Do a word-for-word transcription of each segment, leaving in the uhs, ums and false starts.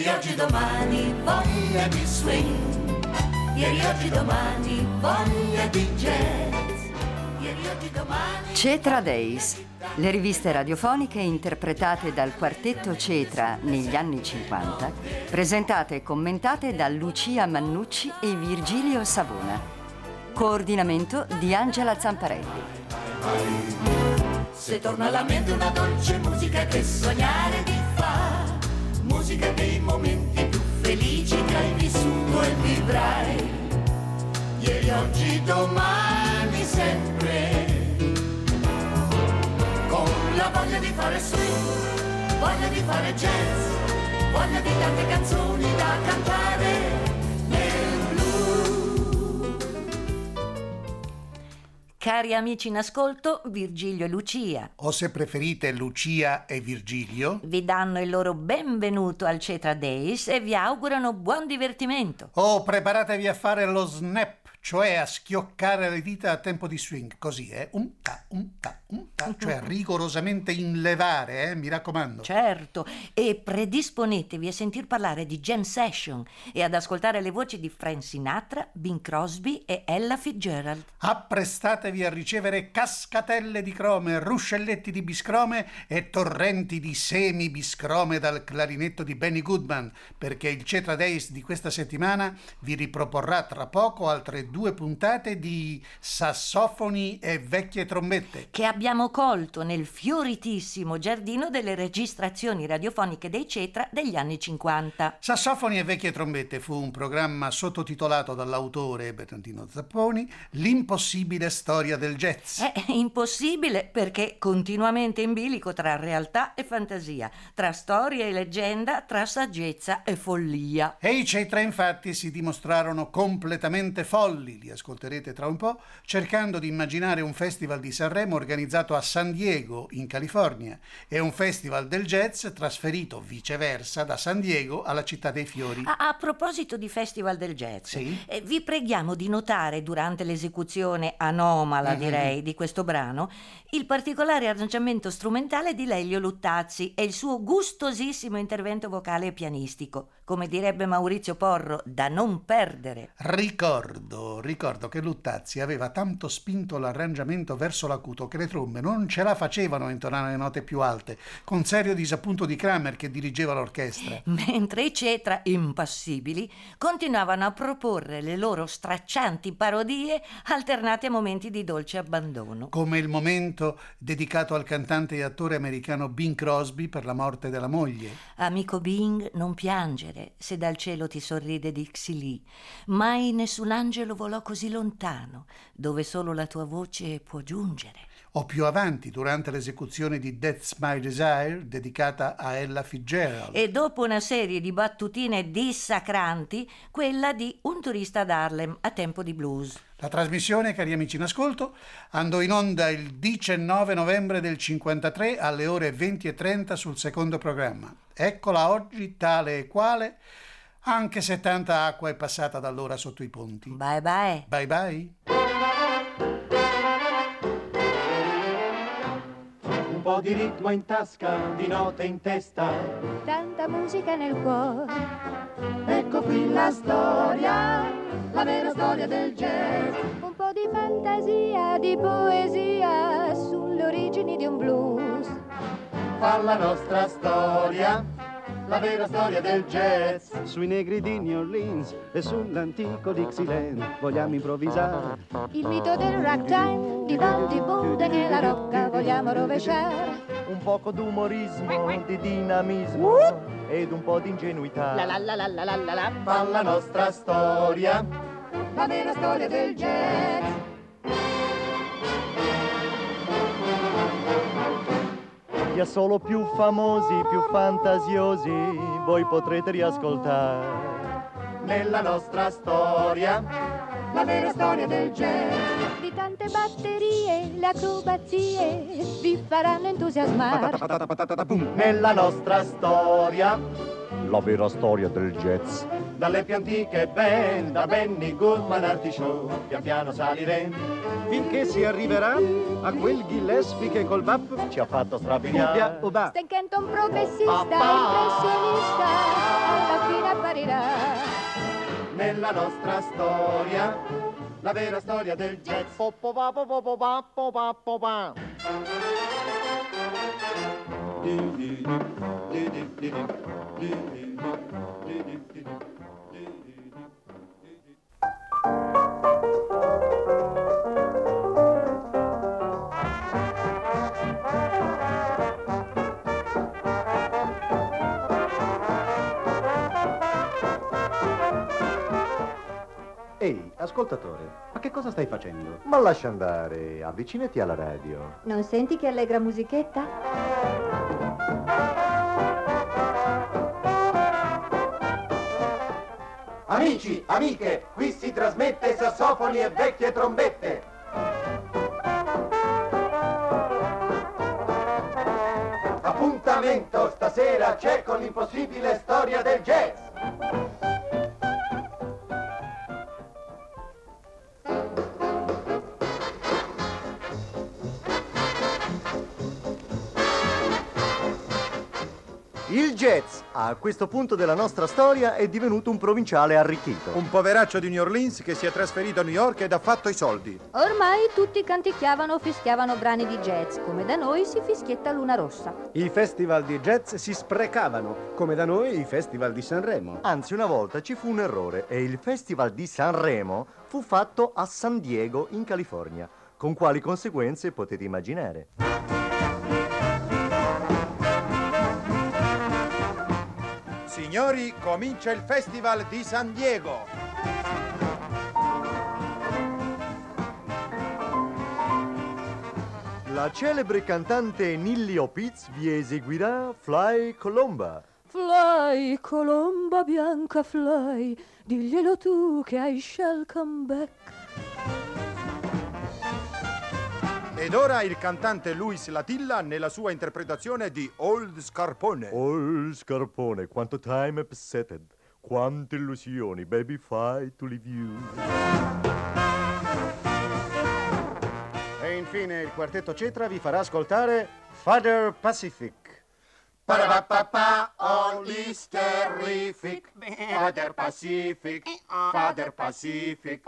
Ieri, oggi, domani, voglia di swing. Ieri, oggi, domani, voglia di jazz. Ieri, oggi, domani... Cetra Days, le riviste radiofoniche interpretate dal quartetto Cetra negli anni cinquanta, presentate e commentate da Lucia Mannucci e Virgilio Savona. Coordinamento di Angela Zamparelli. Se torna alla mente una dolce musica che sognare ti fa, musica dei momenti più felici che hai vissuto e vivrai. Ieri, oggi, domani, sempre. Con la voglia di fare swing, voglia di fare jazz, voglia di tante canzoni da cantare nel blues. Cari amici in ascolto, Virgilio e Lucia, o se preferite Lucia e Virgilio, vi danno il loro benvenuto al Cetra Days e vi augurano buon divertimento. Oh, preparatevi a fare lo snap, cioè a schioccare le dita a tempo di swing, così, eh? Un ta, un ta, un ta, cioè rigorosamente inlevare, eh? Mi raccomando. Certo, e predisponetevi a sentir parlare di jam session e ad ascoltare le voci di Frank Sinatra, Bing Crosby e Ella Fitzgerald. Apprestatevi a ricevere cascatelle di crome, ruscelletti di biscrome e torrenti di semi biscrome dal clarinetto di Benny Goodman, perché il Cetra Days di questa settimana vi riproporrà tra poco altre due puntate di sassofoni e vecchie trombette che abbiamo colto nel fioritissimo giardino delle registrazioni radiofoniche dei Cetra degli anni cinquanta. Sassofoni e vecchie trombette fu un programma sottotitolato dall'autore Bernardino Zapponi, L'impossibile storia del jazz. È impossibile perché continuamente in bilico tra realtà e fantasia, tra storia e leggenda, tra saggezza e follia. E i Cetra infatti si dimostrarono completamente folli, li ascolterete tra un po', cercando di immaginare un festival di Sanremo organizzato a San Diego, in California, e un festival del jazz trasferito viceversa da San Diego alla Città dei Fiori. A, a proposito di festival del jazz, sì? eh, vi preghiamo di notare durante l'esecuzione anomala, Mm-hmm. direi, di questo brano, il particolare arrangiamento strumentale di Lelio Luttazzi e il suo gustosissimo intervento vocale e pianistico, come direbbe Maurizio Porro, da non perdere. Ricordo, ricordo che Luttazzi aveva tanto spinto l'arrangiamento verso l'acuto che le trombe non ce la facevano a intonare le note più alte, con serio disappunto di Kramer che dirigeva l'orchestra. Mentre i Cetra, impassibili, continuavano a proporre le loro straccianti parodie alternate a momenti di dolce abbandono. Come il momento dedicato al cantante e attore americano Bing Crosby per la morte della moglie. Amico Bing, non piangere se dal cielo ti sorride Dixie Lee. Mai nessun angelo volò così lontano, dove solo la tua voce può giungere. O più avanti, durante l'esecuzione di That's My Desire, dedicata a Ella Fitzgerald. E dopo una serie di battutine dissacranti, quella di Un turista ad Harlem a tempo di blues. La trasmissione, cari amici in ascolto, andò in onda il diciannove novembre del cinquantatré alle ore venti e trenta sul secondo programma. Eccola oggi tale e quale, anche se tanta acqua è passata da allora sotto i ponti. Bye bye. Bye bye. Un po' di ritmo in tasca, di note in testa, tanta musica nel cuore. Ecco qui la storia, la vera storia del jazz. Un po' di fantasia, di poesia sulle origini di un blues. Fa la nostra storia, la vera storia del jazz. Sui negri di New Orleans e sull'antico Dixieland vogliamo improvvisare. Il mito del ragtime, di Buddy Boo e nella rocca vogliamo rovesciare. Un poco d'umorismo, di dinamismo uh! ed un po' di ingenuità. La la la la la la la la. Fa la nostra storia, la vera storia del jazz. Gli solo più famosi, più fantasiosi, voi potrete riascoltare. Nella nostra storia, la vera storia del jazz. Di tante batterie, le acrobazie vi faranno entusiasmare. Nella nostra storia, la vera storia del jazz. Dalle più antiche band, da Benny Goodman Artie Shaw, pian piano saliremo finché si arriverà a quel Gillespie che col bap ci ha fatto strabiliare. Stan Kenton progressista, impressionista, alla fine apparirà. Nella nostra storia, la vera storia del jazz. Po po pa po po po pa po pa po pa. Ehi, ascoltatore, ma che cosa stai facendo? Ma lascia andare, avvicinati alla radio. Non senti che allegra musichetta? Amici, amiche, qui si trasmette sassofoni e vecchie trombette. Appuntamento stasera c'è con l'impossibile storia del jazz. Il jazz, a questo punto della nostra storia, è divenuto un provinciale arricchito. Un poveraccio di New Orleans che si è trasferito a New York ed ha fatto i soldi. Ormai tutti canticchiavano o fischiavano brani di jazz, come da noi si fischietta Luna Rossa. I festival di jazz si sprecavano, come da noi i festival di Sanremo. Anzi, una volta ci fu un errore e il Festival di Sanremo fu fatto a San Diego, in California. Con quali conseguenze potete immaginare? Signori, comincia il Festival di San Diego. La celebre cantante Nilly Opitz vi eseguirà Fly Colomba. Fly, colomba bianca, fly, diglielo tu che I shall come back. Ed ora il cantante Luis Latilla nella sua interpretazione di Old Scarpone. Oh, Scarpone, quanto time è passato, quante illusioni, baby, fly to leave you. E infine il quartetto Cetra vi farà ascoltare Father Pacific. Parapapà, all is terrific. Father Pacific, Father Pacific.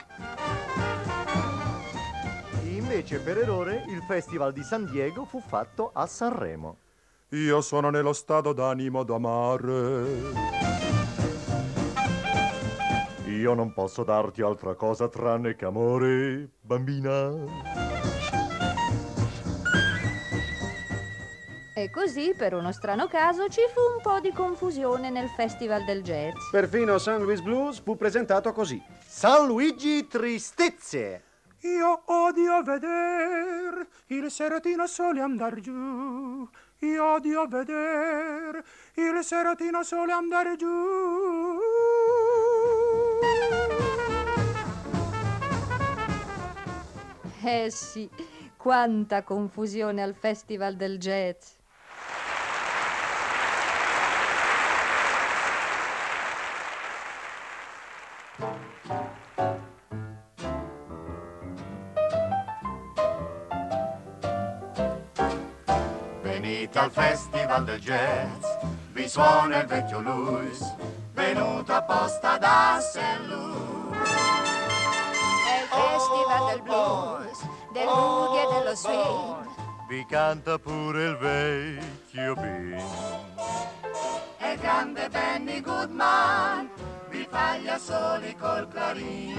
Invece, per errore, il Festival di San Diego fu fatto a Sanremo. Io sono nello stato d'animo d'amare. Io non posso darti altra cosa tranne che amore, bambina. E così, per uno strano caso, ci fu un po' di confusione nel Festival del Jazz. Perfino San Luis Blues fu presentato così. San Luigi Tristezze. Io odio veder il seratino sole andar giù. Io odio veder il seratino sole andare giù. Eh sì, quanta confusione al Festival del Jazz. Venite al Festival del Jazz, vi suona il vecchio Louis, venuto apposta da Saint Louis. È il Festival del blues, del boogie e dello swing. Vi canta pure il vecchio Bean. E il grande Benny Goodman vi fa gli assoli col clarin.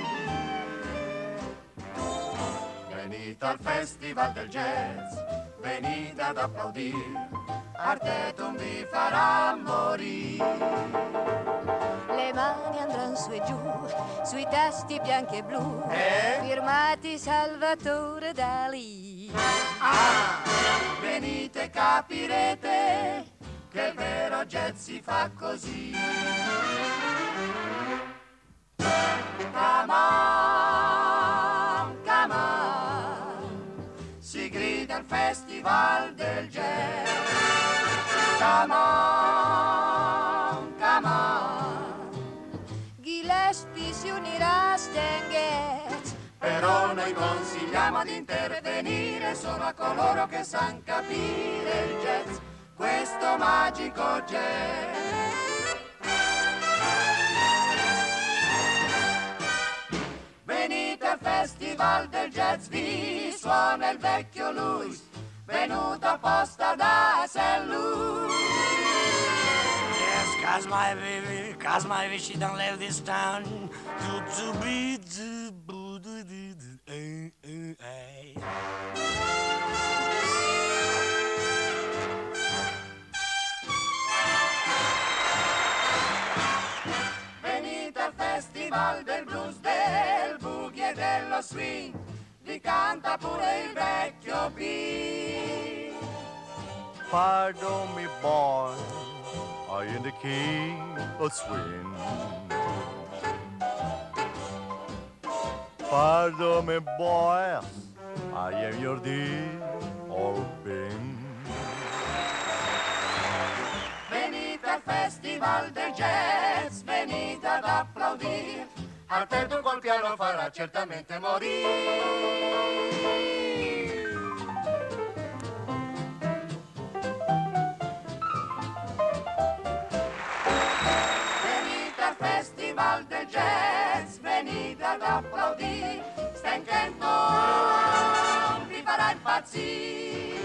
Venite al Festival del Jazz, venite ad applaudire, Artetum vi farà morire. Le mani andranno su e giù, sui tasti bianchi e blu, Eh? firmati Salvatore Dalì. Ah, venite e capirete che il vero jazz si fa così. Come on, come on, si grida al Festival del Jazz. Come on, come on, Gillespie si unirà a Stan Getz. però noi consigliamo di intervenire solo a coloro che sanno capire il jazz, questo magico jazz. Festival del Jazz vi suona il vecchio Louis, venuto apposta da Saint Louis. Yes, cause my baby, cause my baby, she don't leave this town. Venite al Festival del Blues, del Boogie e dello Swing, vi canta pure il vecchio P. Pardon me, boy, I in the key of swing. Pardon me, boy, I am your dear old Ben. Venite al Festival del Jazz, venite ad applaudire, al tetto col piano farà certamente morire. Festival del Jazz, venite ad applaudire, Stan Kenton vi farà impazzire.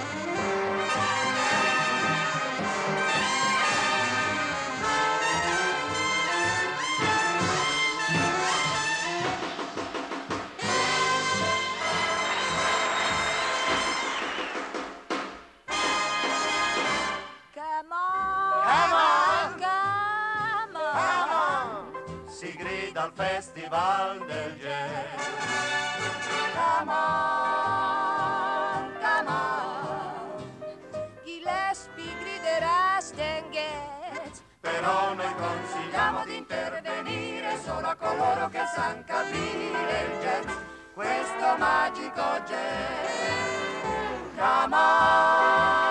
Come on, Come on, come on, come on, si grida al Festival del Jazz. Come on, come on, Gillespie griderà Stan Getz. però noi consigliamo di intervenire solo a coloro che sanno capire il jazz, questo magico jazz. Come on,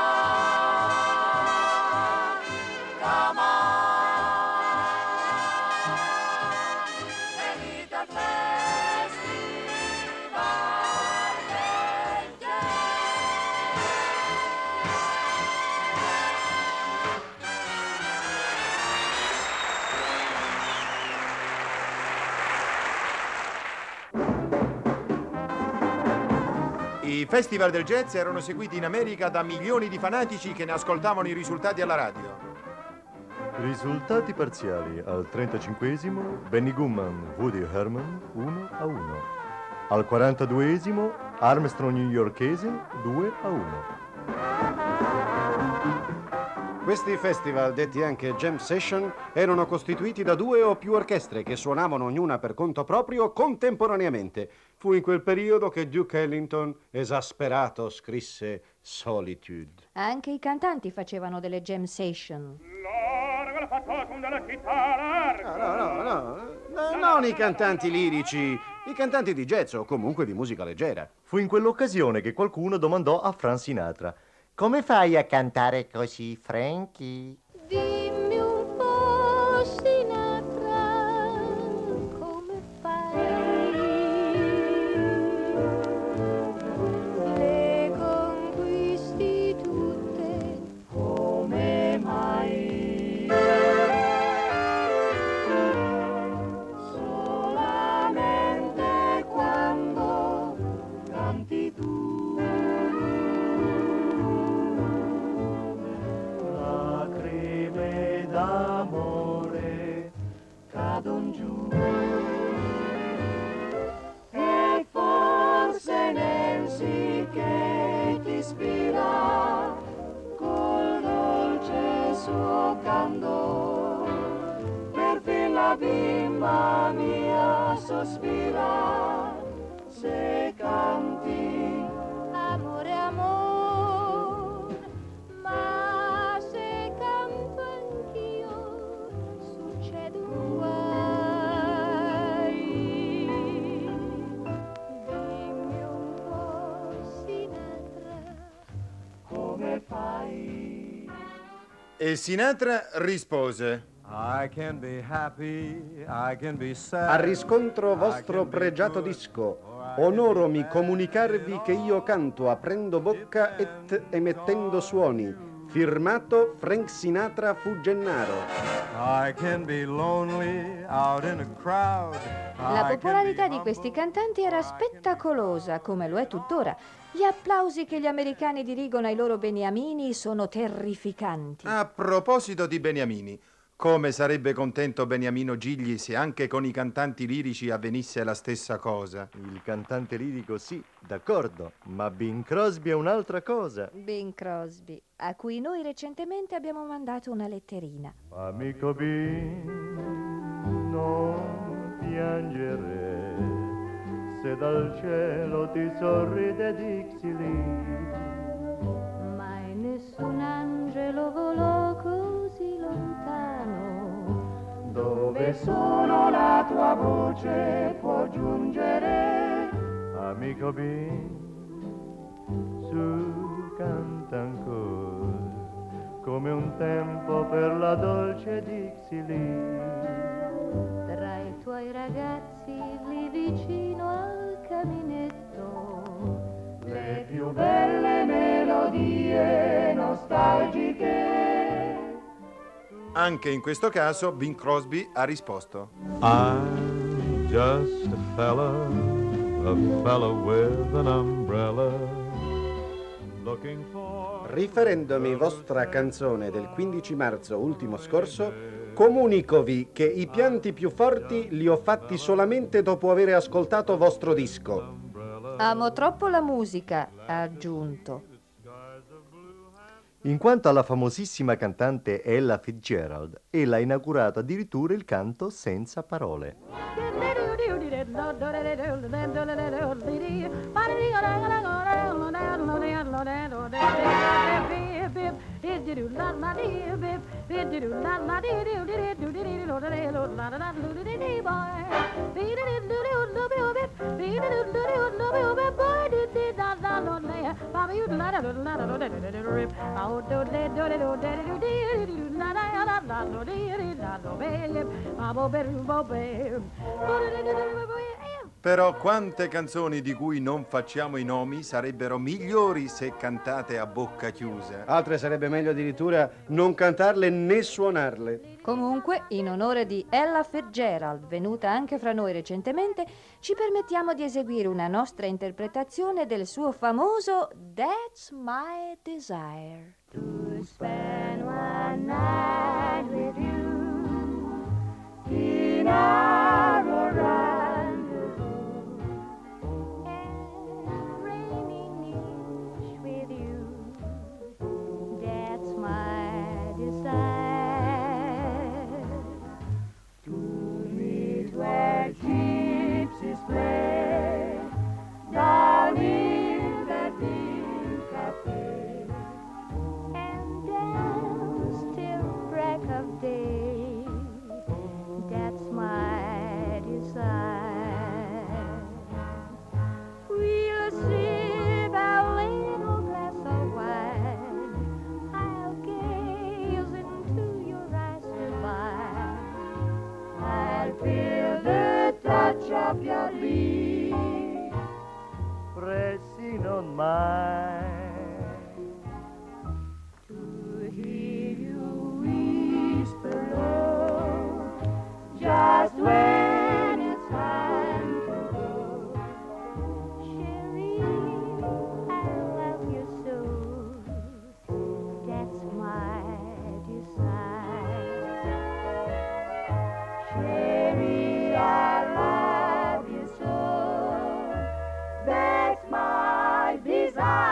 come on, venite al Festival del Jazz. I festival del jazz erano seguiti in America da milioni di fanatici che ne ascoltavano i risultati alla radio. Risultati parziali: al trentacinquesimo Benny Goodman, Woody Herman uno a uno. Al quarantaduesimo Armstrong newyorkese due a uno. Questi festival, detti anche jam session, erano costituiti da due o più orchestre che suonavano ognuna per conto proprio contemporaneamente. Fu in quel periodo che Duke Ellington, esasperato, scrisse Solitude. Anche i cantanti facevano delle jam session. No, no, no, no, no, non i cantanti lirici, i cantanti di jazz o comunque di musica leggera. Fu in quell'occasione che qualcuno domandò a Frank Sinatra: come fai a cantare così, Frankie? Dimmi un po', Sinatra, come fai? Le conquisti tutte, come mai? Solamente quando canti tu. D'amore cadon giù e forse Nancy che ti ispira col dolce suo candor, perfin la bimba mia sospira se canti amore amor, ma se canto anch'io succede un guai. Dimmi un po', Sinatra, come fai? E Sinatra rispose: I can be happy, I can be sad. A riscontro vostro pregiato disco, onoromi comunicarvi che io canto aprendo bocca et emettendo suoni, firmato Frank Sinatra fu Gennaro. I can be lonely out in a crowd. La popolarità di questi cantanti era spettacolosa, come lo è tuttora. Gli applausi che gli americani dirigono ai loro beniamini sono terrificanti. A proposito di beniamini, come sarebbe contento Beniamino Gigli se anche con i cantanti lirici avvenisse la stessa cosa? Il cantante lirico sì, d'accordo, ma Bing Crosby è un'altra cosa. Bing Crosby, a cui noi recentemente abbiamo mandato una letterina. Amico Bing, non piangere, se dal cielo ti sorride Dixie Lee. Mai nessun angelo volò così lontano, dove solo la tua voce può giungere. Amico Bing, su canta ancora, come un tempo per la dolce Dixie Lee. Tra i tuoi ragazzi lì vicino al caminetto, le più belle melodie nostalgiche. Anche in questo caso Bing Crosby ha risposto: I'm just a fella, a fella with an umbrella, looking for... Riferendomi vostra canzone del quindici marzo ultimo scorso, comunicovi che i pianti più forti li ho fatti solamente dopo aver ascoltato vostro disco. Amo troppo la musica, ha aggiunto. In quanto alla famosissima cantante Ella Fitzgerald, ella ha inaugurato addirittura il canto senza parole. Però quante canzoni di cui non facciamo i nomi sarebbero migliori se cantate a bocca chiusa. Altre sarebbe meglio addirittura non cantarle né suonarle. Comunque, in onore di Ella Fitzgerald, venuta anche fra noi recentemente, ci permettiamo di eseguire una nostra interpretazione del suo famoso That's My Desire. To spend one night with you in our rendezvous and reigning each with you. That's my desire. To meet where gypsies play down in that big cafe. Of day, that's my desire. We'll sip a little glass of wine. I'll gaze into your eyes divine. I'll feel the touch of your lips, pressing on mine. Just when it's time to go. Cherie, I love you so. That's my desire. Cherie, I love you so. That's my desire.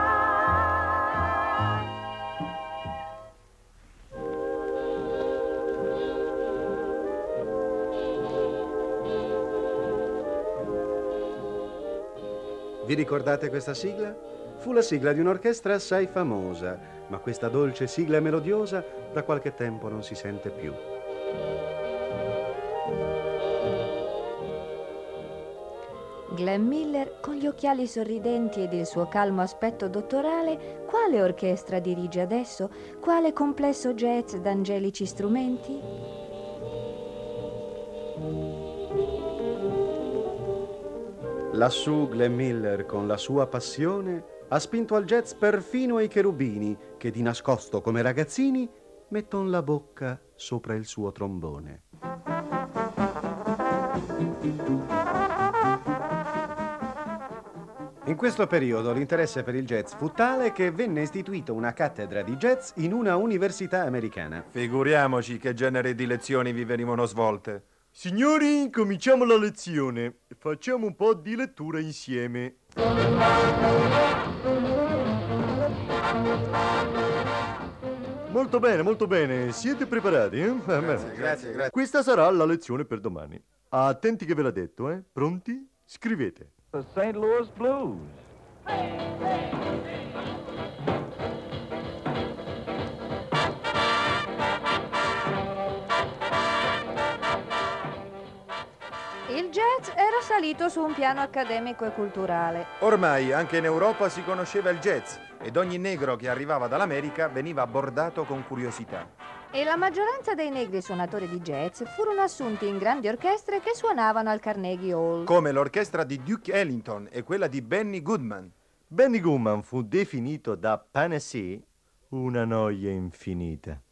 Vi ricordate questa sigla? Fu la sigla di un'orchestra assai famosa, ma questa dolce sigla melodiosa da qualche tempo non si sente più. Glenn Miller, con gli occhiali sorridenti ed il suo calmo aspetto dottorale, quale orchestra dirige adesso? Quale complesso jazz d'angelici strumenti? Lassù Glenn Miller, con la sua passione, Ha spinto al jazz perfino i cherubini, che di nascosto come ragazzini metton la bocca sopra il suo trombone. In questo periodo l'interesse per il jazz fu tale che venne istituita una cattedra di jazz in una università americana. Figuriamoci che genere di lezioni vi venivano svolte. Signori, cominciamo la lezione. Facciamo un po' di lettura insieme. Molto bene, molto bene. Siete preparati? Eh? Grazie, grazie, grazie. Questa sarà la lezione per domani. Attenti che ve l'ha detto, eh? Pronti? Scrivete. The Saint Louis Blues. Il jazz era salito su un piano accademico e culturale. Ormai anche in Europa si conosceva il jazz ed ogni negro che arrivava dall'America veniva abbordato con curiosità. E la maggioranza dei negri suonatori di jazz furono assunti in grandi orchestre che suonavano al Carnegie Hall. Come l'orchestra di Duke Ellington e quella di Benny Goodman. Benny Goodman fu definito da Panacea una noia infinita.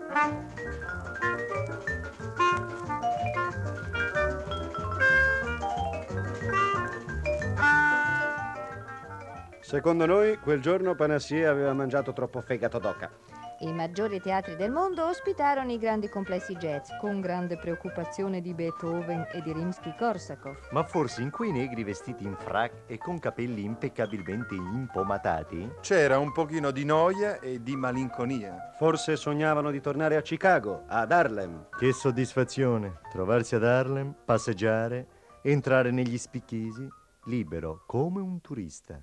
Secondo noi, quel giorno Panacea aveva mangiato troppo fegato d'oca. I maggiori teatri del mondo ospitarono i grandi complessi jazz, con grande preoccupazione di Beethoven e di Rimsky-Korsakov. Ma forse in quei negri vestiti in frac e con capelli impeccabilmente impomatati c'era un pochino di noia e di malinconia. Forse sognavano di tornare a Chicago, ad Harlem. Che soddisfazione trovarsi ad Harlem, passeggiare, entrare negli spicchisi, libero come un turista.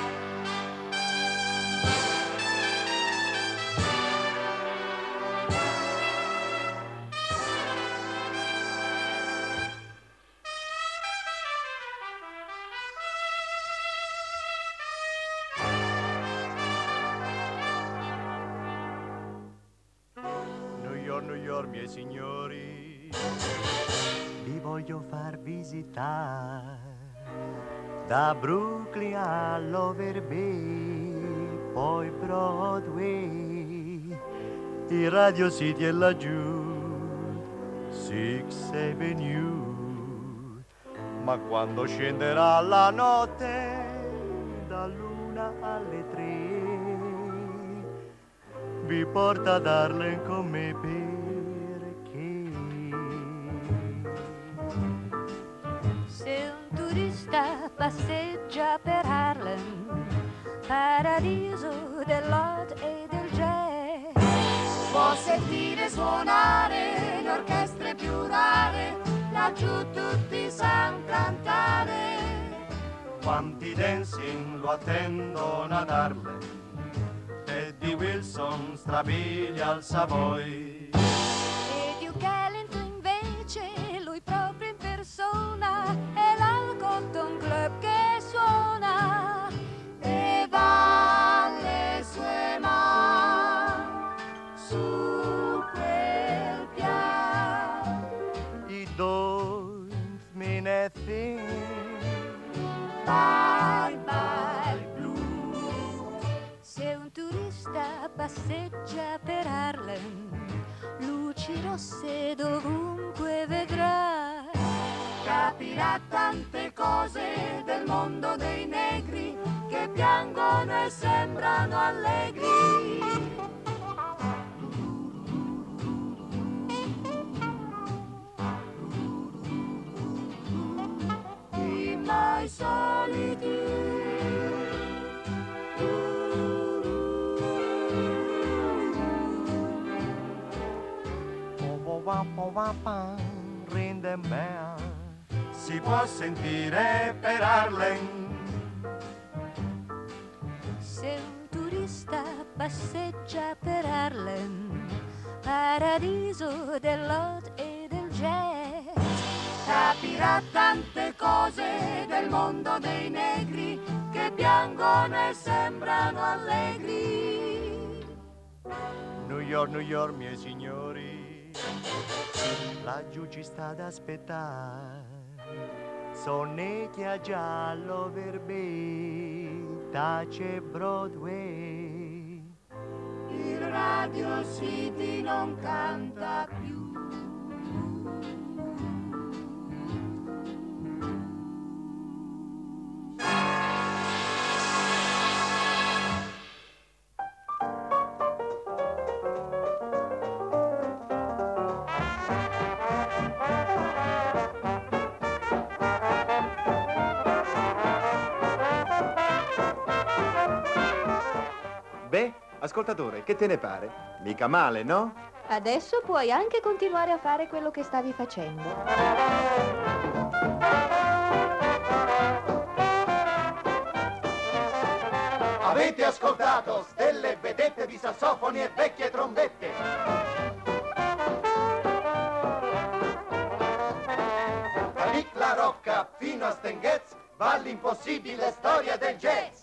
New York, miei signori, vi voglio far visitare da Brooklyn all'Over Bay, poi Broadway, il Radio City e laggiù, Sixth Avenue. Ma quando scenderà la notte, dall'una alle tre, vi porta ad Harlem con me perché se un turista passeggia per Harlem, paradiso dell'hot e del jazz, può sentire suonare le orchestre più rare, laggiù tutti san cantare. Quanti dancing lo attendono ad Harlem, Eddie Wilson strabilia al Savoy. E Duke Ellington invece, lui proprio in persona, è l'Al Cotton Club che suona e va le sue mani su quel piano. It don't mean a thing. Bye bye blue. Se un turista passeggia per Harlem, luci rosse dovunque vedrà, capirà tante cose del mondo dei negri che piangono e sembrano allegri. I mai soliti Rinde bell si può sentire per Harlem. se un turista passeggia per Harlem, paradiso dell'hot e del jazz, capirà tante cose del mondo dei negri che piangono e sembrano allegri. New York, New York, miei signori, laggiù ci sta ad aspettare, sonnecchia giallo verbei, tace Broadway. Il Radio City non canta più. Beh, ascoltatore, che te ne pare? Mica male, no? Adesso puoi anche continuare a fare quello che stavi facendo. Avete ascoltato stelle e vedette di sassofoni e vecchie trombette. Da Nick La Rocca fino a Stan Getz va l'impossibile storia del jazz.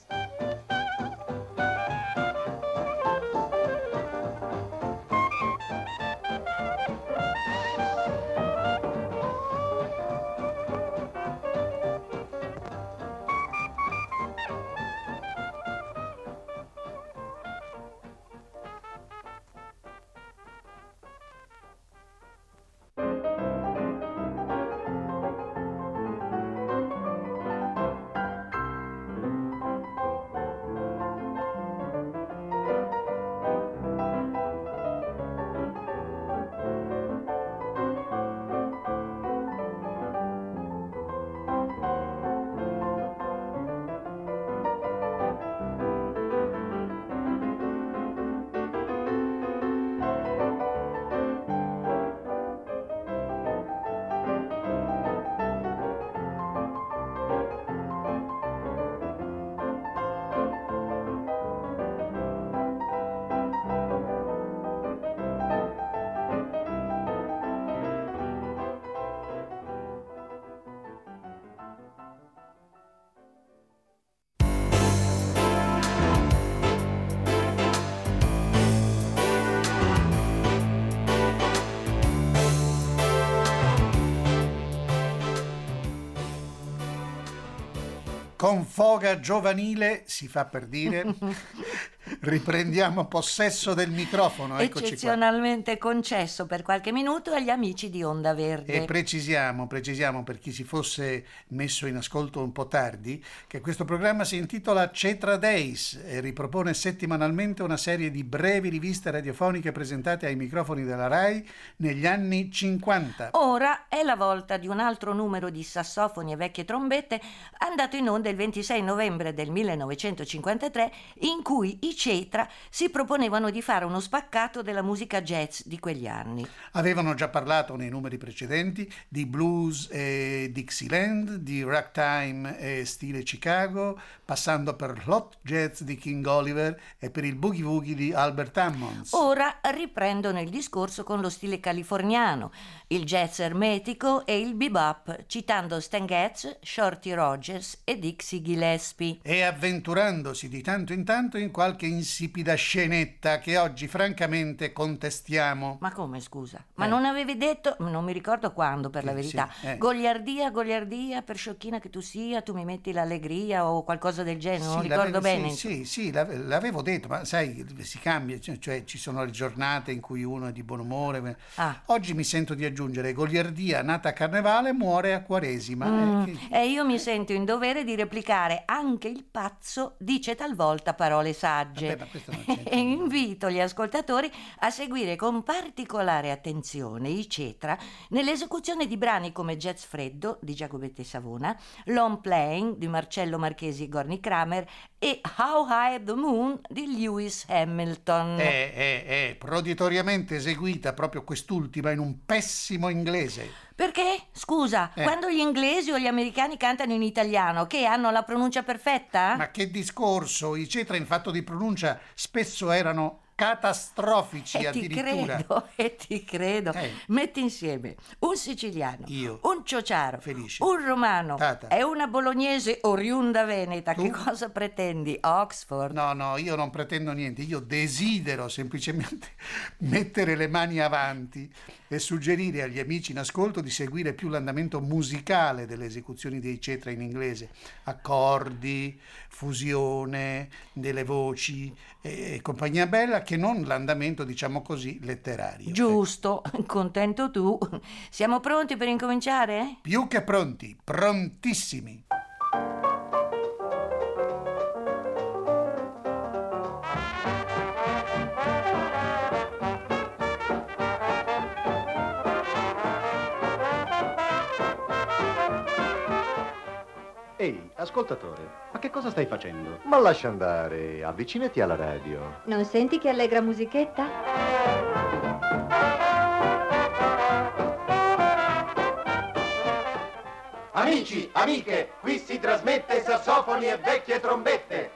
Con foga giovanile, si fa per dire, riprendiamo possesso del microfono. Eccoci qua. Eccezionalmente concesso per qualche minuto agli amici di Onda Verde. E precisiamo, precisiamo per chi si fosse messo in ascolto un po' tardi, che questo programma si intitola Cetra Days e ripropone settimanalmente una serie di brevi riviste radiofoniche presentate ai microfoni della RAI negli anni cinquanta. Ora è la volta di un altro numero di sassofoni e vecchie trombette andato in onda il ventisei novembre del millenovecentocinquantatré, in cui i Cetra si proponevano di fare uno spaccato della musica jazz di quegli anni. Avevano già parlato nei numeri precedenti di blues e Dixieland, di ragtime e stile Chicago, passando per l'hot jazz di King Oliver e per il boogie woogie di Albert Hammond. Ora riprendono il discorso con lo stile californiano, il jazz ermetico e il bebop, citando Stan Getz, Shorty Rogers e Dixie Gillespie. E avventurandosi di tanto in tanto in qualche insipida scenetta che oggi francamente contestiamo. Ma come, scusa? Ma Eh. non avevi detto, non mi ricordo quando per la Sì, verità, sì, eh. goliardia, goliardia, per sciocchina che tu sia, tu mi metti l'allegria o qualcosa del genere, non Sì, ricordo l'avevo- bene. Sì, sì, sì, l'ave- l'avevo detto, ma sai, si cambia, cioè, cioè ci sono le giornate in cui uno è di buon umore. Ah. Oggi mi sento di aggiungere goliardia nata a carnevale muore a quaresima. Mm, Eh, che- E io mi sento in dovere di replicare: anche il pazzo dice talvolta parole sagge. Vabbè, ma questo non c'entra E invito gli ascoltatori a seguire con particolare attenzione i Cetra nell'esecuzione di brani come Jazz Freddo di Giacobetti Savona, Long Playing di Marcello Marchesi e Gorny Kramer e How High the Moon di Lewis Hamilton. È, è, è proditoriamente eseguita proprio quest'ultima in un pessimo inglese. Perché? Scusa, Eh. quando gli inglesi o gli americani cantano in italiano, che hanno la pronuncia perfetta? Ma che discorso! I Cetra in fatto di pronuncia spesso erano catastrofici E ti addirittura. credo, e ti credo. Eh. Metti insieme un siciliano, Io. un ciociaro, Felice. un romano Tata. e una bolognese oriunda veneta. Tu? Che cosa pretendi? Oxford? No, no, io non pretendo niente, io desidero semplicemente mettere le mani avanti e suggerire agli amici in ascolto di seguire più l'andamento musicale delle esecuzioni dei Cetra in inglese, accordi, fusione delle voci e compagnia bella, che non l'andamento, diciamo così, letterario. Giusto, contento tu. Siamo pronti per incominciare? Più che pronti, prontissimi. Ehi, ascoltatore, ma che cosa stai facendo? Ma lascia andare, avvicinati alla radio. Non senti che allegra musichetta? Amici, amiche, qui si trasmette sassofoni e vecchie trombette.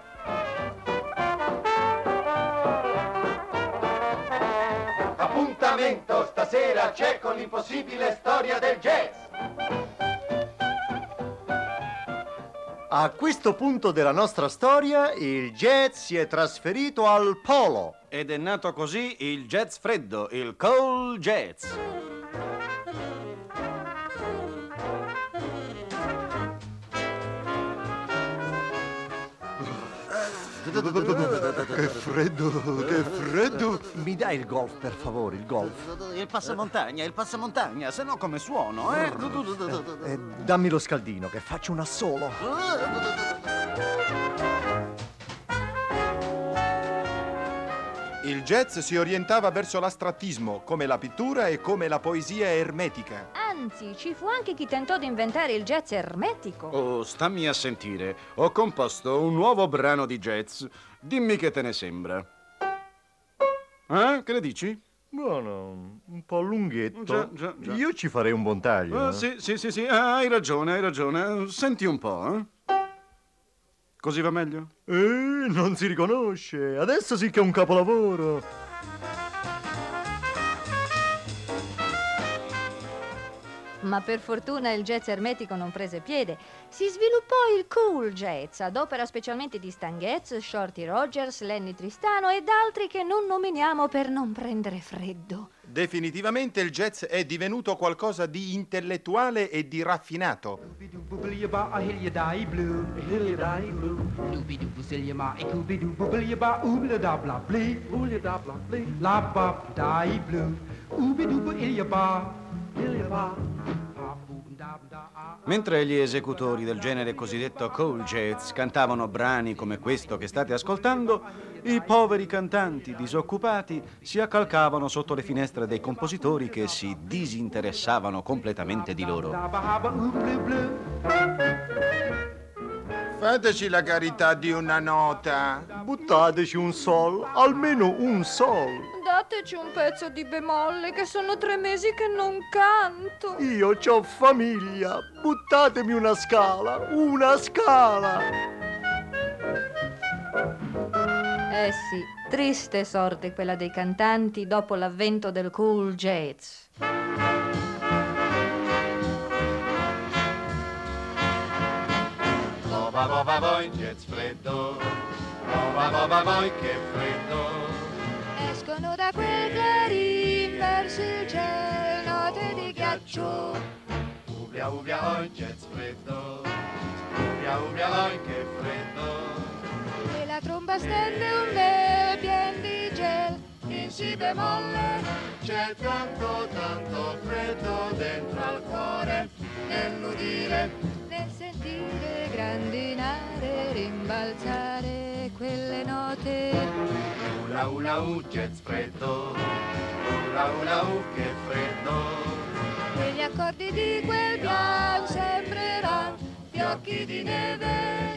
Appuntamento stasera c'è con l'impossibile storia del jazz. A questo punto della nostra storia il jazz si è trasferito al polo. Ed è nato così il jazz freddo, il cold jazz. Che freddo, che freddo. Mi dai il golf, per favore, il golf? Il passamontagna, il passamontagna, se no come suono, eh? Eh, dammi lo scaldino, che faccio un assolo. Il jazz si orientava verso l'astrattismo, come la pittura e come la poesia ermetica. Anzi, ci fu anche chi tentò di inventare il jazz ermetico. Oh, stammi a sentire. Ho composto un nuovo brano di jazz. Dimmi che te ne sembra. Eh? Che ne dici? Buono, un po' lunghetto. Già, già, già. Io ci farei un buon taglio. Ah, eh. sì, sì, sì, sì. Ah, hai ragione, hai ragione. Senti un po', eh? Così va meglio? Eh, non si riconosce. Adesso sì che è un capolavoro. Ma per fortuna il jazz ermetico non prese piede. Si sviluppò il cool jazz, ad opera specialmente di Stan Getz, Shorty Rogers, Lenny Tristano ed altri che non nominiamo per non prendere freddo. Definitivamente il jazz è divenuto qualcosa di intellettuale e di raffinato. Mentre gli esecutori del genere cosiddetto cool jazz cantavano brani come questo che state ascoltando, i poveri cantanti disoccupati si accalcavano sotto le finestre dei compositori che si disinteressavano completamente di loro. Fateci la carità di una nota. Buttateci un sol, almeno un sol. Dateci un pezzo di bemolle, che sono tre mesi che non canto. Io c'ho famiglia, buttatemi una scala, una scala. Eh sì, triste sorte quella dei cantanti dopo l'avvento del cool jazz. Va va va va in jazz freddo, va va va va che freddo. Escono da quel clarin verso il cielo note di ghiaccio. Ubia ubia oi jazz freddo, ubia ubia oi che freddo. E la tromba stende un bel pien di gel in si bemolle. C'è tanto tanto freddo dentro al cuore nell'udire, Nel sentire grandinare, rimbalzare quelle note. ula ula u jazz freddo, ula ula u che freddo. E gli accordi di quel pian sembreran fiocchi di neve.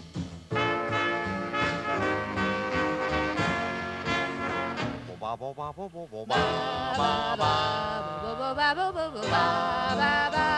Ba ba ba ba ba ba Ba ba ba ba ba ba ba ba ba ba.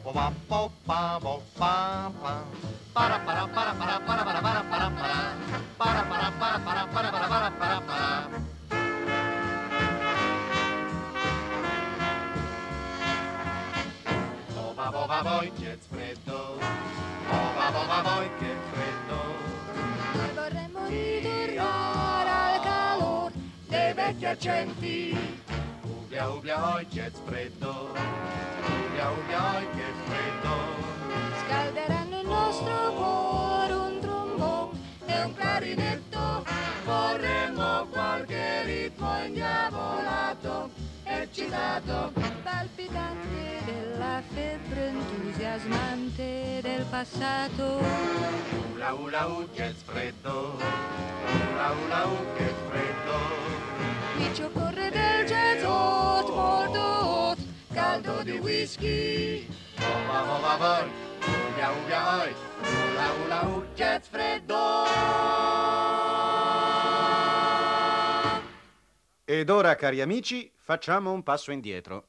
po pa po pa po pa pa. Para para para para para para para para para. Para para para para para para para para para. Po pa po pa poi jet freddo. Po pa po pa poi che freddo. Noi vorremmo ritornare al calor dei vecchi accenti. Ubia ubia oi jet freddo. Ubia ubia oi che freddo. Scalderanno il nostro cuore un trombone e un clarinetto. Vorremmo qualche ritmo indiavolato, eccitato, palpitante della febbre entusiasmante del passato. Ula ula u jet freddo. Ula ula u che freddo. Qui ci occorre del jazz hot, molto hot, caldo di whisky. Ova ova voi, ubia ubia oi, ula ula u jet freddo. Ed ora, cari amici, facciamo un passo indietro.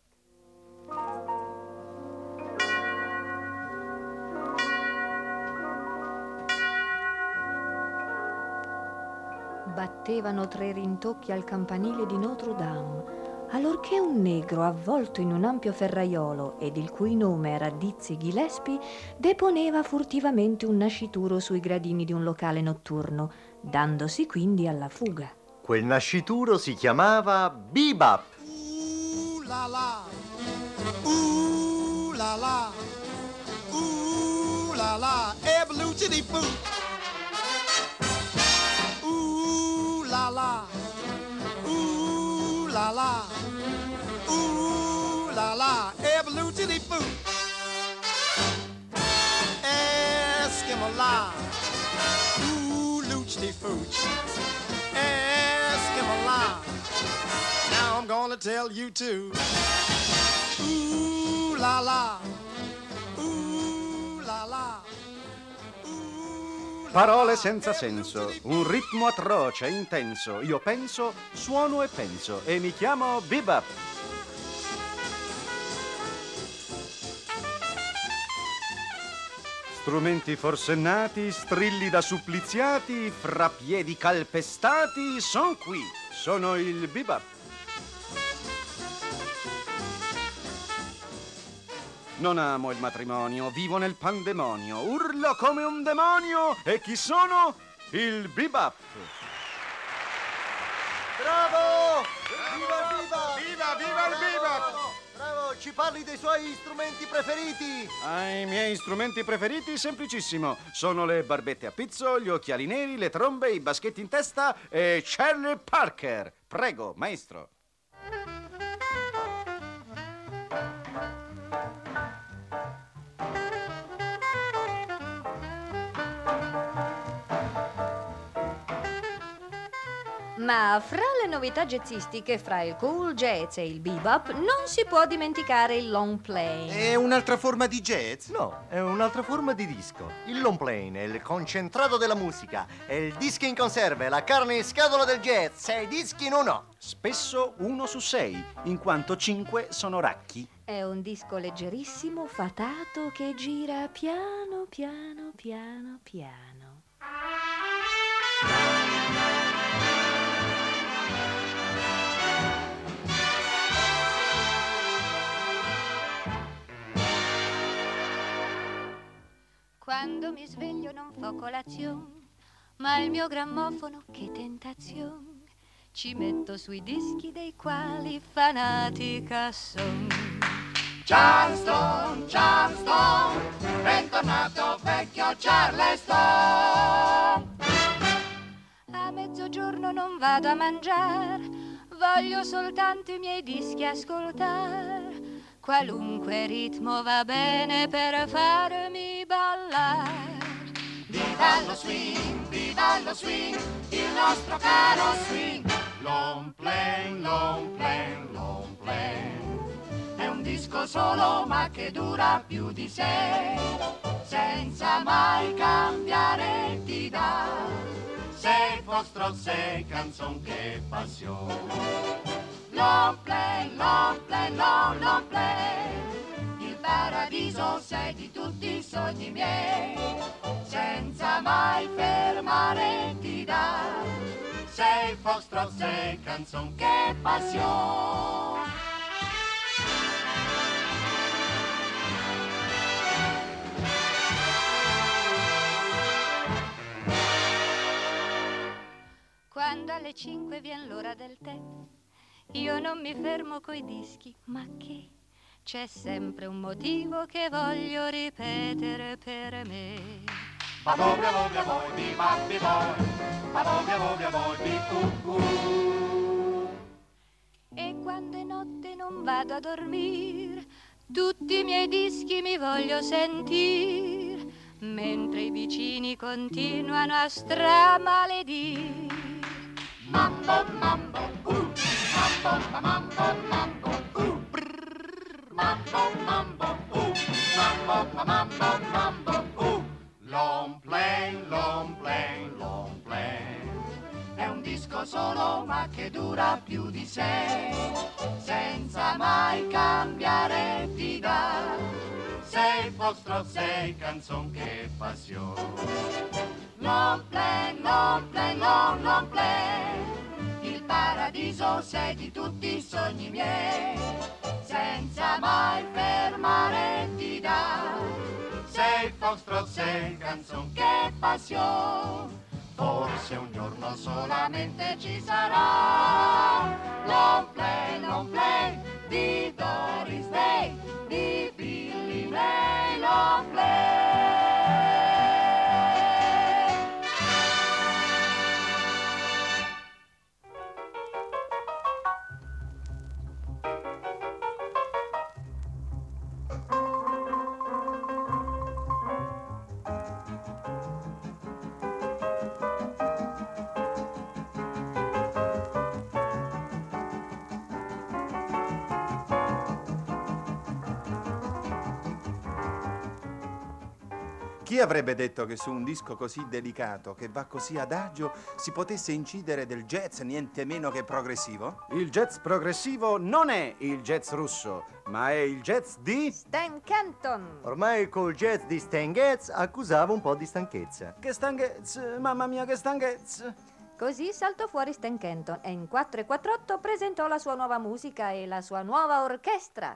Battevano tre rintocchi al campanile di Notre Dame, allorché un negro avvolto in un ampio ferraiolo ed il cui nome era Dizzy Gillespie deponeva furtivamente un nascituro sui gradini di un locale notturno, dandosi quindi alla fuga. Quel nascituro si chiamava Bebop. Ooh la la, ooh la la, ooh la la, evolution food. Ooh la la, ooh la la, ooh la la, evolution food. Eskimo la, ooh loochity fooch. Now I'm gonna tell you too. Ooh la la, ooh la la. Parole senza senso, un ritmo atroce, intenso. Io penso, suono e penso e mi chiamo Bebop. Strumenti forsennati, strilli da suppliziati, fra piedi calpestati, son qui, sono il Bebop. Non amo il matrimonio, vivo nel pandemonio, urlo come un demonio e chi sono? Il Bebop. Bravo! Viva il Bebop! Viva, viva il Bebop! Bravo, ci parli dei suoi strumenti preferiti? Ah, i miei strumenti preferiti? Semplicissimo. Sono le barbette a pizzo, gli occhiali neri, le trombe, i baschetti in testa e Charlie Parker. Prego, maestro. Ma fra le novità jazzistiche, fra il cool jazz e il bebop, non si può dimenticare il long play. È un'altra forma di jazz? No, è un'altra forma di disco. Il long play è il concentrato della musica, è il disco in conserva, è la carne in scatola del jazz, sei dischi in uno. Spesso uno su sei, in quanto cinque sono racchi. È un disco leggerissimo, fatato, che gira piano, piano, piano, piano. Quando mi sveglio non fo colazione, ma il mio grammofono, che tentazione, ci metto sui dischi dei quali fanatica son. Charleston, Charleston, bentornato vecchio Charleston. A mezzogiorno non vado a mangiare, voglio soltanto i miei dischi ascoltare. Qualunque ritmo va bene per farmi ballare. Viva lo swing, viva lo swing, il nostro caro swing. Long play, long play, long play. È un disco solo ma che dura più di sé, senza mai cambiare ti dà. Sei vostro, sei canzon, che passione. Long play, long play, long, long play. Il para paradiso sei di tutti i sogni miei, senza mai fermare ti dà. Sei foxtrot, sei canzon, che passione. Quando alle cinque vien l'ora del tè, io non mi fermo coi dischi, ma che c'è sempre un motivo che voglio ripetere per me. Babobia, bobia, boi, bi, babbi, boi, babobia, bobia, boi, bi, uh, uh. E quando è notte non vado a dormir, tutti i miei dischi mi voglio sentir, mentre i vicini continuano a stramaledir. Mambo, mambo, uh, mambo, mambo, mambo, uh, brrr, mambo, mambo, uh, mambo, mambo, mambo, uh. Long plain, long plain, long plain, è un disco solo ma che dura più di sé, senza mai cambiare ti dà. Sei foxtrot, sei canzon, che passione. Long plain, long plain, long, long plain, il paradiso sei di tutti i sogni miei, senza mai fermare ti dà. Sei foxtrot, sei canzon, che passione. Forse un giorno solamente ci sarà. Long plain, long plain, di Doris Day, di Billy May, long plain. Chi avrebbe detto che su un disco così delicato, che va così adagio, si potesse incidere del jazz niente meno che progressivo? Il jazz progressivo non è il jazz russo, ma è il jazz di... Stan Kenton. Ormai col jazz di Stan Getz accusava un po' di stanchezza. Che stanchezza, mamma mia che stanchezza. Così saltò fuori Stan Kenton e in quattro e quattr'otto presentò la sua nuova musica e la sua nuova orchestra.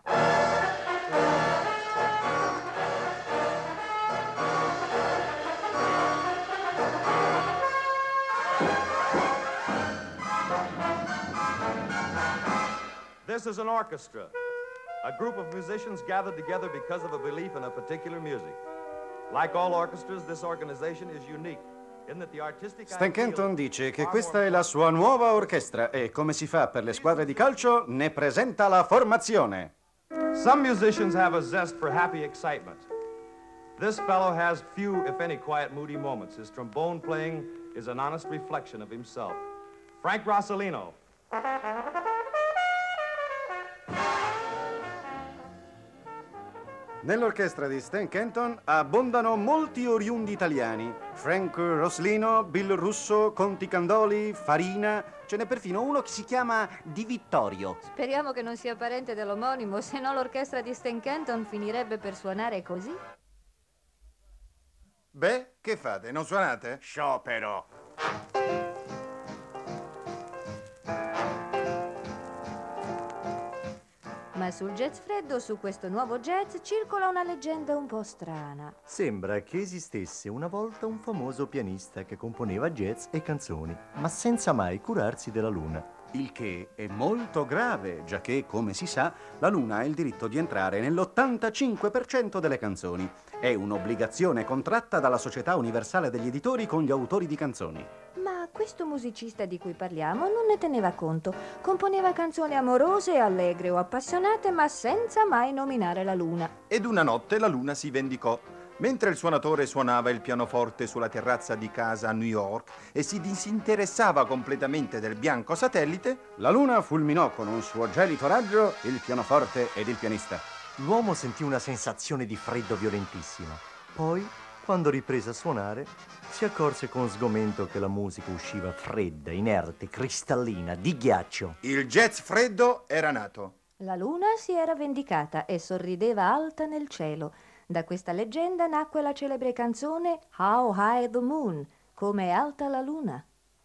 This is an orchestra, a group of musicians gathered together because of a belief in a particular music. Like all orchestras, this organization is unique in that the artistic Stan Kenton dice che questa è la sua nuova orchestra e, come si fa per le squadre di calcio, ne presenta la formazione. Some musicians have a zest for happy excitement. This fellow has few, if any, quiet, moody moments. His trombone playing is an honest reflection of himself. Frank Rossellino. Nell'orchestra di Stan Kenton abbondano molti oriundi italiani. Frank Roslino, Bill Russo, Conti Candoli, Farina. Ce n'è perfino uno che si chiama Di Vittorio. Speriamo che non sia parente dell'omonimo, se no l'orchestra di Stan Kenton finirebbe per suonare così. Beh, che fate? Non suonate? Sciopero. Ma sul jazz freddo, su questo nuovo jazz, circola una leggenda un po' strana. Sembra che esistesse una volta un famoso pianista che componeva jazz e canzoni, ma senza mai curarsi della luna. Il che è molto grave, giacché, come si sa, la Luna ha il diritto di entrare nell'ottantacinque per cento delle canzoni. È un'obbligazione contratta dalla Società Universale degli Editori con gli autori di canzoni. Ma questo musicista di cui parliamo non ne teneva conto. Componeva canzoni amorose, allegre o appassionate, ma senza mai nominare la Luna. Ed una notte la Luna si vendicò. Mentre il suonatore suonava il pianoforte sulla terrazza di casa a New York e si disinteressava completamente del bianco satellite, la Luna fulminò con un suo gelido raggio il pianoforte ed il pianista. L'uomo sentì una sensazione di freddo violentissima. Poi, quando riprese a suonare, si accorse con sgomento che la musica usciva fredda, inerte, cristallina, di ghiaccio. Il jazz freddo era nato. La luna si era vendicata e sorrideva alta nel cielo. Da questa leggenda nacque la celebre canzone How High the Moon, come è alta la luna.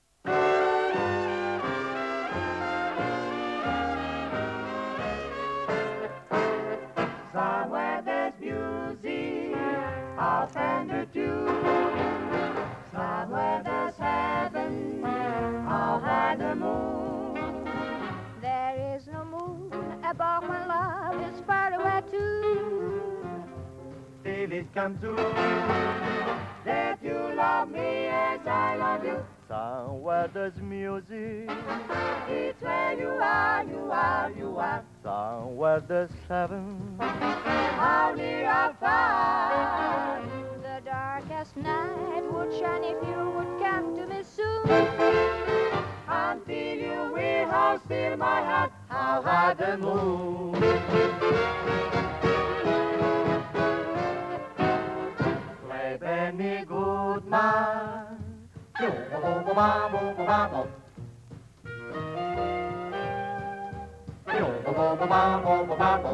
Somewhere there's music, how tender tune. Somewhere there's heaven, how high the moon. There is no moon above when love is far away too. Till it comes true that you love me as I love you. Somewhere there's music, It's where you are, you are, you are. somewhere there's heaven. How near, how far. The darkest night would shine if you would come to me soon. Until you will, how still my heart, how high the moon. Play Benny Goodman. Yo-bo-bo-bo-bo-bo-bo-bo. Yo-bo-bo-bo-bo-bo-bo-bo.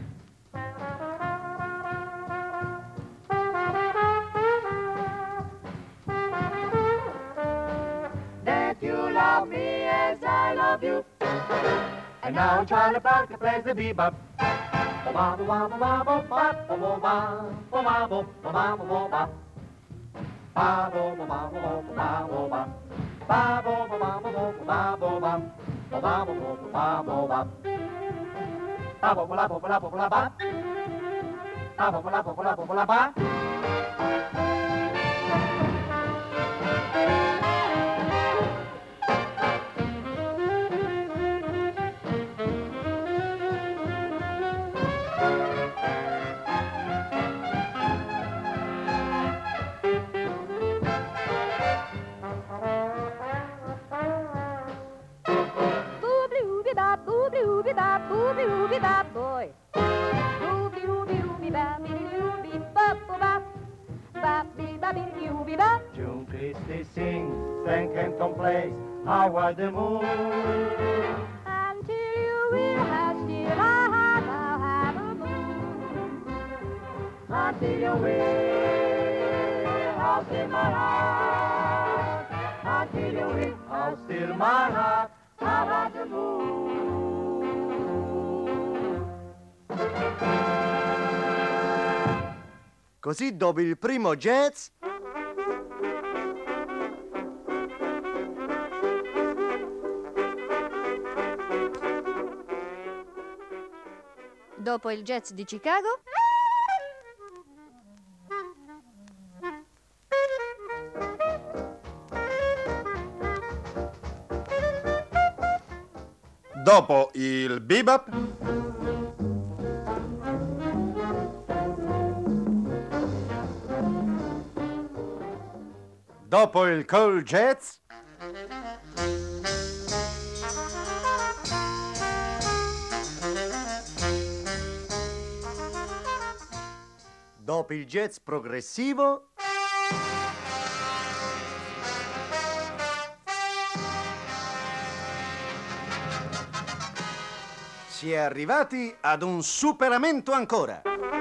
That you love me as I love you. And now Charlie Parker plays the bebop. Ba-ba-ba-ba-ba-ba-ba-ba-ba-ba-ba-ba-ba-ba. Ba-bo-ba-ba-ba-ba-ba-ba-ba. Ba-bo-ba-ba-ba-ba-ba-ba-ba. Ba-ba-ba-ba-ba-ba-ba. Ba-bo-ba-la-bo-ba-la-bo-ba-la-ba. Ba-bo-ba-la-bo-ba-la-bo-ba-la-ba. Booby-ooby-bop, booby-ooby-bop, booby-ooby-bop, boy. Booby-ooby-ooby-bop, booby-ooby-bop-bop. Bop-bee-bop-bee-ooby-bop. June Christie sings, sang and complains, how are the moon? Until you will have still I have, I'll have a moon. Until you will, how still my heart. Until you will, How still my heart. how high the moon. Così dopo il primo jazz, Dopo il jazz di Chicago, Dopo il bebop, Dopo il cool jazz, dopo il jazz progressivo, si è arrivati ad un superamento ancora.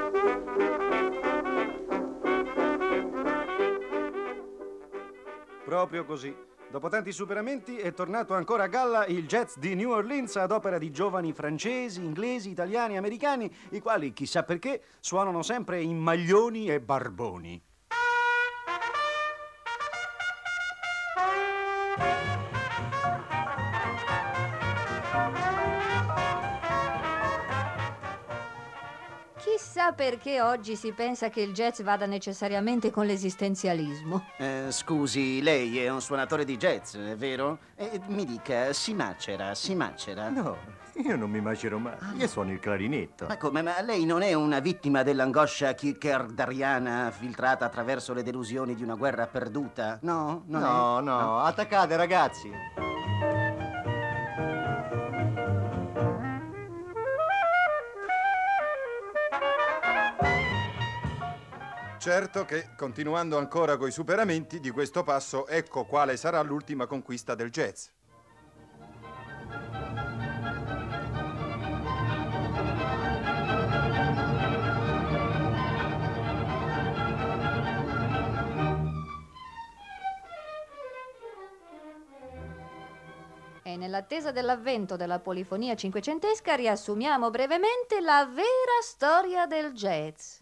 Proprio così. Dopo tanti superamenti è tornato ancora a galla il jazz di New Orleans ad opera di giovani francesi, inglesi, italiani, americani, i quali, chissà perché, suonano sempre in maglioni e barboni. chissà perché oggi si pensa che il jazz vada necessariamente con l'esistenzialismo. Eh, scusi, lei è un suonatore di jazz, è vero? Eh, mi dica, si macera, si macera? No, io non mi macero mai. Io suono il clarinetto. Ma come? Ma lei non è una vittima dell'angoscia kierkegaardiana filtrata attraverso le delusioni di una guerra perduta? No? Non No, è? no, attaccate ragazzi. Certo che, continuando ancora coi superamenti, di questo passo ecco quale sarà l'ultima conquista del jazz. E nell'attesa dell'avvento della polifonia cinquecentesca riassumiamo brevemente la vera storia del jazz.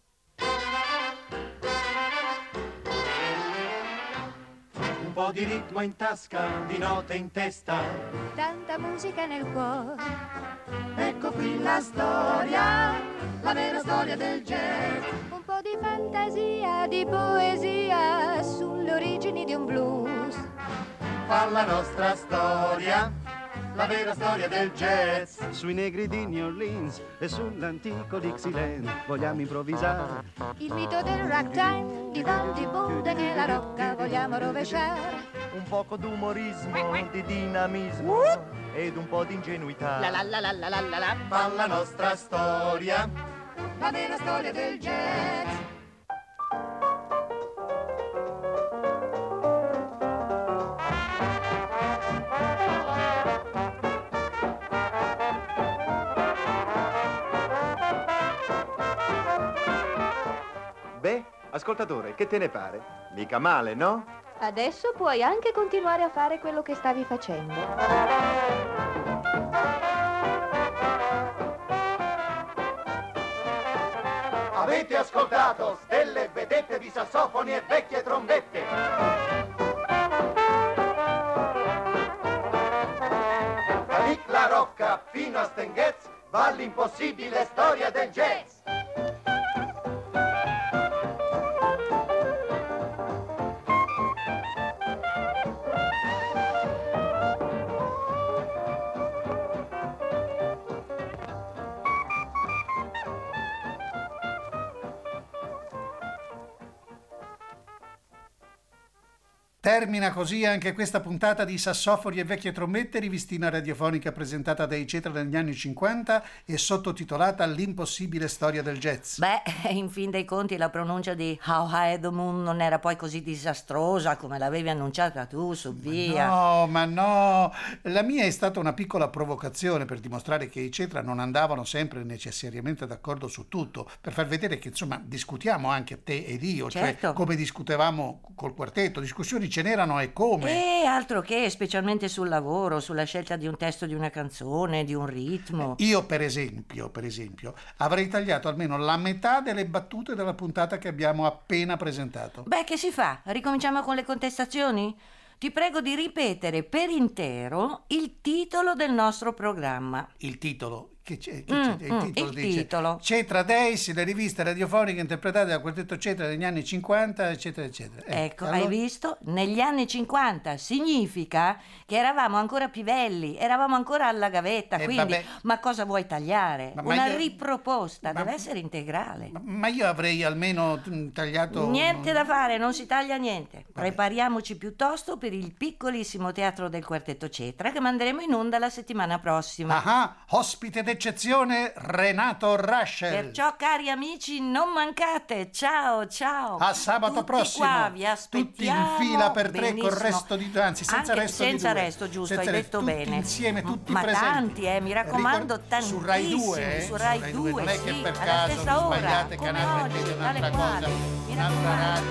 Un po' di ritmo in tasca, di note in testa. Tanta musica nel cuore. Ecco qui la storia, la vera storia del jazz. Un po' di fantasia, di poesia sulle origini di un blues. Fa la nostra storia, la vera storia del jazz. Sui negri di New Orleans e sull'antico Dixieland vogliamo improvvisare. Il mito del ragtime, di Vandy Buda nella rocca vogliamo rovesciare. Un poco d'umorismo, di dinamismo ed un po' di ingenuità. La la la la la la la la. Fa la nostra storia, la vera storia del jazz. Beh, ascoltatore, che te ne pare? Mica male, no? Adesso puoi anche continuare a fare quello che stavi facendo. avete ascoltato stelle e vedette di sassofoni e vecchie trombette. Da Nick La Rocca fino a Stan Getz va l'impossibile storia del jazz. Termina così anche questa puntata di Sassofoni e vecchie trombette, rivistina radiofonica presentata da Eccetera negli anni cinquanta e sottotitolata L'impossibile storia del jazz. Beh, in fin dei conti la pronuncia di How High the Moon non era poi così disastrosa come l'avevi annunciata tu, su via. No, ma no, la mia è stata una piccola provocazione per dimostrare che Eccetera non andavano sempre necessariamente d'accordo su tutto, per far vedere che insomma discutiamo anche te ed io, Certo. cioè come discutevamo col quartetto, discussioni ce n'erano e come. E altro che, specialmente sul lavoro, sulla scelta di un testo di una canzone, di un ritmo. Io per esempio, per esempio, avrei tagliato almeno la metà delle battute della puntata che abbiamo appena presentato. Beh, che si fa? Ricominciamo con le contestazioni? Ti prego di ripetere per intero il titolo del nostro programma. Il titolo? Che c'è? Che Mm, c'è? Il mm, titolo il dice titolo. Cetra Days, le riviste radiofoniche interpretate dal quartetto Cetra negli anni cinquanta, eccetera, eccetera. Eh, Ecco, allora- hai visto? Negli anni cinquanta significa che eravamo ancora pivelli, eravamo ancora alla gavetta, Eh, quindi vabbè. ma cosa vuoi tagliare? Ma- ma Una io- riproposta, deve essere integrale. Ma io avrei almeno mm, tagliato... Niente da fare, non si taglia niente. Prepariamoci piuttosto per il piccolissimo teatro del quartetto Cetra che manderemo in onda la settimana prossima. Ah, ospite d'eccezione Renato Rascher. Perciò, cari amici, non mancate. Ciao, ciao. A sabato Tutti prossimo. qua, vi aspettiamo. Tutti in fila per tre Benissimo. col resto di... Anzi, senza Anche resto senza di due. resto, giusto, Senza hai resto, detto tutti bene. insieme, tutti Ma presenti. tanti, eh, mi raccomando, Ricor- tantissimi. Su Rai due, eh? Su Rai due, Non è che sì, per alla caso stessa ora, sbagliate come canale, oggi, mettete tale un'altra quale. cosa, Mi un'altra radio.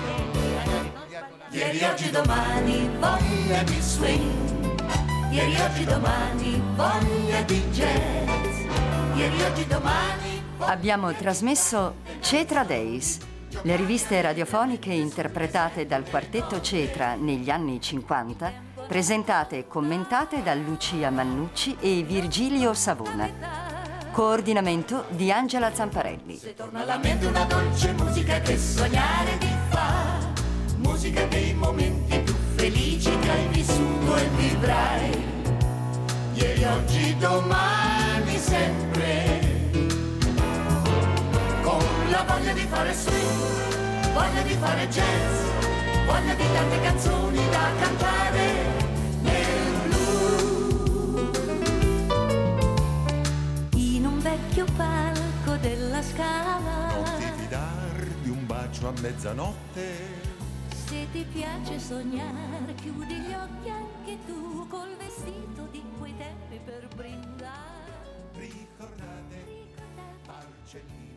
Ieri, oggi, domani, voglia di swing. Ieri, oggi, domani, voglia di jazz. Ieri, oggi, domani. Abbiamo trasmesso Cetra Days, le riviste radiofoniche interpretate dal quartetto Cetra negli anni cinquanta, presentate e commentate da Lucia Mannucci e Virgilio Savona. Coordinamento di Angela Zamparelli. Torna alla mente una dolce musica che sognare ti fa. Musica dei momenti più felici che hai vissuto e vivrai. Ieri, oggi, domani, sempre. Con la voglia di fare swing, voglia di fare jazz, voglia di tante canzoni da cantare nel blues. In un vecchio palco della Scala, Non ti fidar di un bacio a mezzanotte. se ti piace sognare, chiudi gli occhi anche tu col vestito di quei tempi per brindare. Ricordate, Marcellino.